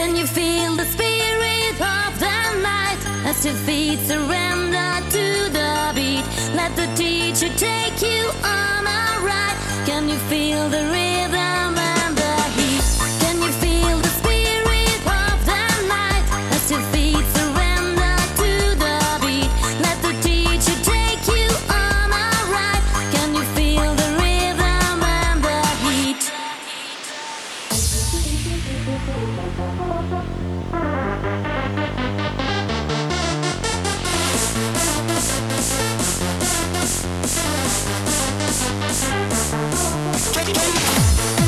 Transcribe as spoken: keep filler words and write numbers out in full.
Can you feel the spirit of the night as your feet surrender to the beat? Let the teacher take you on a ride. Can you feel the rhythm and the heat? Can you feel the spirit of the night as your feet surrender to the beat? Let the teacher take you on a ride. Can you feel the rhythm and the heat? Take